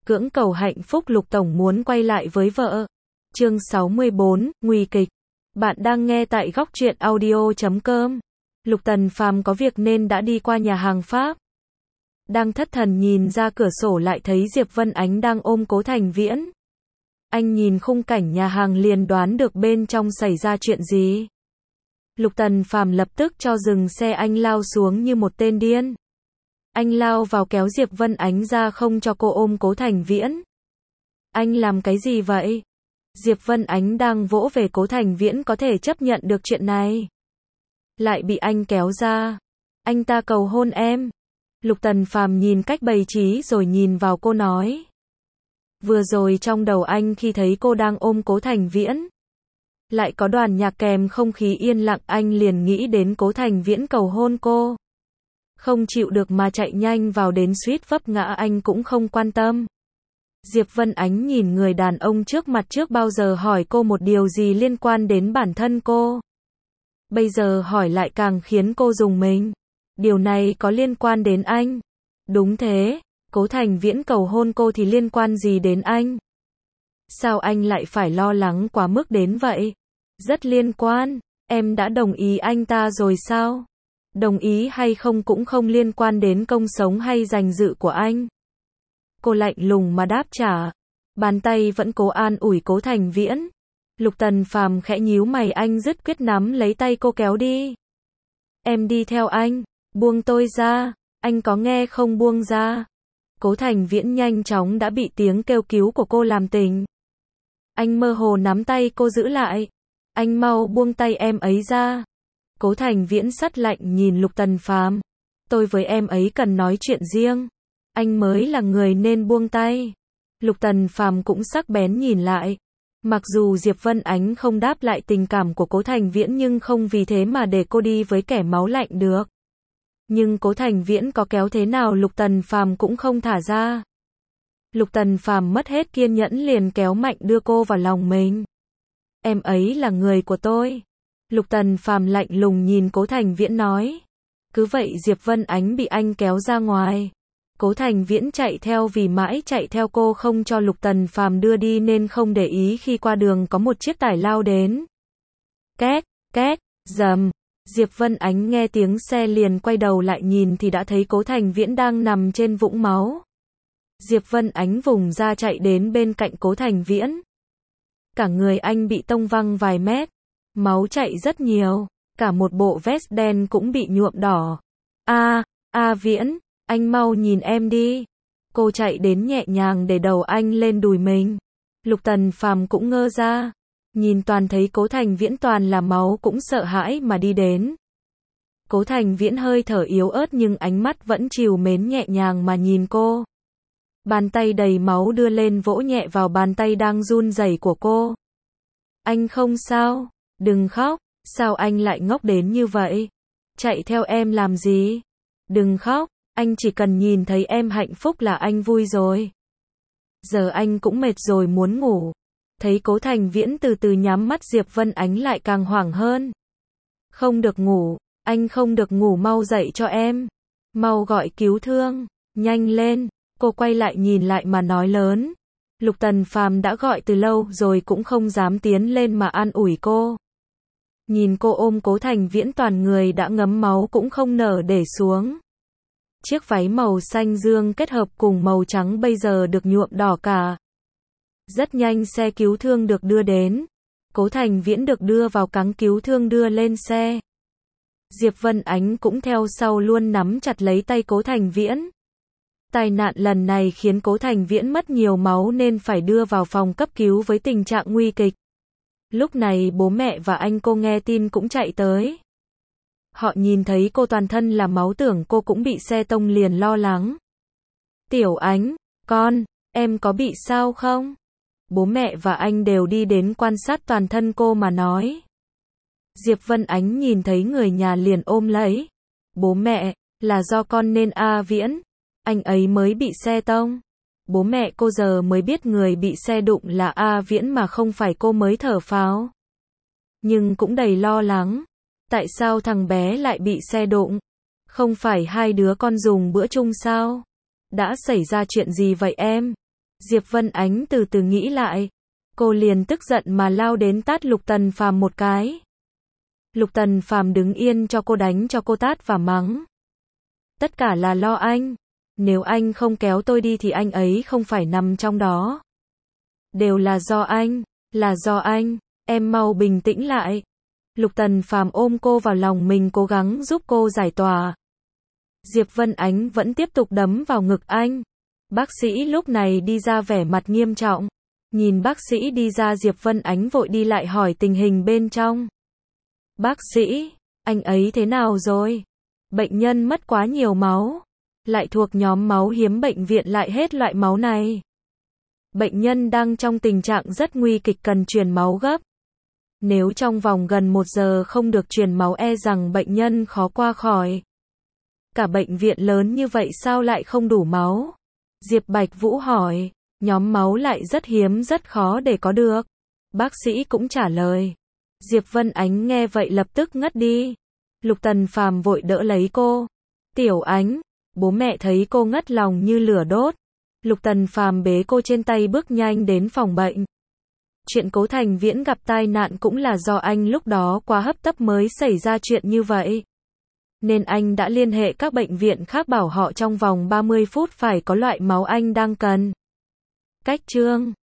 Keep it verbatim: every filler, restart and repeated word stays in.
Cưỡng cầu hạnh phúc Lục Tổng muốn quay lại với vợ. Chương sáu mươi bốn, nguy kịch. Bạn đang nghe tại góc truyện audio chấm com. Lục Tần Phàm có việc nên đã đi qua nhà hàng Pháp. Đang thất thần nhìn ra cửa sổ lại thấy Diệp Vân Ánh đang ôm Cố Thành Viễn. Anh nhìn khung cảnh nhà hàng liền đoán được bên trong xảy ra chuyện gì. Lục Tần Phàm lập tức cho dừng xe, anh lao xuống như một tên điên. Anh lao vào kéo Diệp Vân Ánh ra không cho cô ôm Cố Thành Viễn. Anh làm cái gì vậy? Diệp Vân Ánh đang vỗ về Cố Thành Viễn có thể chấp nhận được chuyện này. Lại bị anh kéo ra. Anh ta cầu hôn em. Lục Tần Phàm nhìn cách bày trí rồi nhìn vào cô nói. Vừa rồi trong đầu anh khi thấy cô đang ôm Cố Thành Viễn. Lại có đoàn nhạc kèm không khí yên lặng, anh liền nghĩ đến Cố Thành Viễn cầu hôn cô. Không chịu được mà chạy nhanh vào đến suýt vấp ngã, anh cũng không quan tâm. Diệp Vân Ánh nhìn người đàn ông trước mặt trước bao giờ hỏi cô một điều gì liên quan đến bản thân cô. Bây giờ hỏi lại càng khiến cô rùng mình. Điều này có liên quan đến anh? Đúng thế, Cố Thành Viễn cầu hôn cô thì liên quan gì đến anh? Sao anh lại phải lo lắng quá mức đến vậy? Rất liên quan, em đã đồng ý anh ta rồi sao? Đồng ý hay không cũng không liên quan đến công sống hay danh dự của anh. Cô lạnh lùng mà đáp trả. Bàn tay vẫn cố an ủi Cố Thành Viễn. Lục Tần Phàm khẽ nhíu mày, anh dứt quyết nắm lấy tay cô kéo đi. Em đi theo anh, buông tôi ra, anh có nghe không, buông ra. Cố Thành Viễn nhanh chóng đã bị tiếng kêu cứu của cô làm tỉnh. Anh mơ hồ nắm tay cô giữ lại. Anh mau buông tay em ấy ra. Cố Thành Viễn sắt lạnh nhìn Lục Tần Phàm. Tôi với em ấy cần nói chuyện riêng. Anh mới là người nên buông tay. Lục Tần Phàm cũng sắc bén nhìn lại. Mặc dù Diệp Vân Ánh không đáp lại tình cảm của Cố Thành Viễn nhưng không vì thế mà để cô đi với kẻ máu lạnh được. Nhưng Cố Thành Viễn có kéo thế nào Lục Tần Phàm cũng không thả ra. Lục Tần Phàm mất hết kiên nhẫn liền kéo mạnh đưa cô vào lòng mình. Em ấy là người của tôi. Lục Tần Phàm lạnh lùng nhìn Cố Thành Viễn nói. Cứ vậy Diệp Vân Ánh bị anh kéo ra ngoài. Cố Thành Viễn chạy theo, vì mãi chạy theo cô không cho Lục Tần Phàm đưa đi nên không để ý khi qua đường có một chiếc tải lao đến. Két, két, rầm. Diệp Vân Ánh nghe tiếng xe liền quay đầu lại nhìn thì đã thấy Cố Thành Viễn đang nằm trên vũng máu. Diệp Vân Ánh vùng ra chạy đến bên cạnh Cố Thành Viễn. Cả người anh bị tông văng vài mét. Máu chảy rất nhiều. Cả một bộ vest đen cũng bị nhuộm đỏ. A, A Viễn, anh mau nhìn em đi. Cô chạy đến nhẹ nhàng để đầu anh lên đùi mình. Lục Tần Phàm cũng ngơ ra. Nhìn toàn thấy Cố Thành Viễn toàn là máu cũng sợ hãi mà đi đến. Cố Thành Viễn hơi thở yếu ớt nhưng ánh mắt vẫn trìu mến nhẹ nhàng mà nhìn cô. Bàn tay đầy máu đưa lên vỗ nhẹ vào bàn tay đang run rẩy của cô. Anh không sao, đừng khóc, sao anh lại ngốc đến như vậy? Chạy theo em làm gì? Đừng khóc, anh chỉ cần nhìn thấy em hạnh phúc là anh vui rồi. Giờ anh cũng mệt rồi muốn ngủ. Thấy Cố Thành Viễn từ từ nhắm mắt, Diệp Vân Ánh lại càng hoảng hơn. Không được ngủ, anh không được ngủ, mau dậy cho em. Mau gọi cứu thương, nhanh lên. Cô quay lại nhìn lại mà nói lớn. Lục Tần Phàm đã gọi từ lâu rồi cũng không dám tiến lên mà an ủi cô. Nhìn cô ôm Cố Thành Viễn toàn người đã ngấm máu cũng không nở để xuống. Chiếc váy màu xanh dương kết hợp cùng màu trắng bây giờ được nhuộm đỏ cả. Rất nhanh xe cứu thương được đưa đến. Cố Thành Viễn được đưa vào cáng cứu thương đưa lên xe. Diệp Vân Ánh cũng theo sau luôn nắm chặt lấy tay Cố Thành Viễn. Tai nạn lần này khiến Cố Thành Viễn mất nhiều máu nên phải đưa vào phòng cấp cứu với tình trạng nguy kịch. Lúc này bố mẹ và anh cô nghe tin cũng chạy tới. Họ nhìn thấy cô toàn thân là máu tưởng cô cũng bị xe tông liền lo lắng. Tiểu Ánh, con, em có bị sao không? Bố mẹ và anh đều đi đến quan sát toàn thân cô mà nói. Diệp Vân Ánh nhìn thấy người nhà liền ôm lấy. Bố mẹ, là do con nên A Viễn. Anh ấy mới bị xe tông. Bố mẹ cô giờ mới biết người bị xe đụng là A Viễn mà không phải cô mới thở phào. Nhưng cũng đầy lo lắng. Tại sao thằng bé lại bị xe đụng? Không phải hai đứa con dùng bữa chung sao? Đã xảy ra chuyện gì vậy em? Diệp Vân Ánh từ từ nghĩ lại. Cô liền tức giận mà lao đến tát Lục Tần Phàm một cái. Lục Tần Phàm đứng yên cho cô đánh cho cô tát và mắng. Tất cả là lo anh. Nếu anh không kéo tôi đi thì anh ấy không phải nằm trong đó. Đều là do anh, là do anh, em mau bình tĩnh lại. Lục Tần Phàm ôm cô vào lòng mình cố gắng giúp cô giải tỏa. Diệp Vân Ánh vẫn tiếp tục đấm vào ngực anh. Bác sĩ lúc này đi ra vẻ mặt nghiêm trọng. Nhìn bác sĩ đi ra Diệp Vân Ánh vội đi lại hỏi tình hình bên trong. Bác sĩ, anh ấy thế nào rồi? Bệnh nhân mất quá nhiều máu. Lại thuộc nhóm máu hiếm bệnh viện lại hết loại máu này. Bệnh nhân đang trong tình trạng rất nguy kịch cần truyền máu gấp. Nếu trong vòng gần một giờ không được truyền máu e rằng bệnh nhân khó qua khỏi. Cả bệnh viện lớn như vậy sao lại không đủ máu? Diệp Bạch Vũ hỏi, nhóm máu lại rất hiếm rất khó để có được. Bác sĩ cũng trả lời. Diệp Vân Ánh nghe vậy lập tức ngất đi. Lục Tần Phàm vội đỡ lấy cô. Tiểu Ánh, bố mẹ thấy cô ngất lòng như lửa đốt. Lục Tần Phàm bế cô trên tay bước nhanh đến phòng bệnh. Chuyện Cố Thành Viễn gặp tai nạn cũng là do anh lúc đó quá hấp tấp mới xảy ra chuyện như vậy. Nên anh đã liên hệ các bệnh viện khác bảo họ trong vòng ba mươi phút phải có loại máu anh đang cần. Cách chương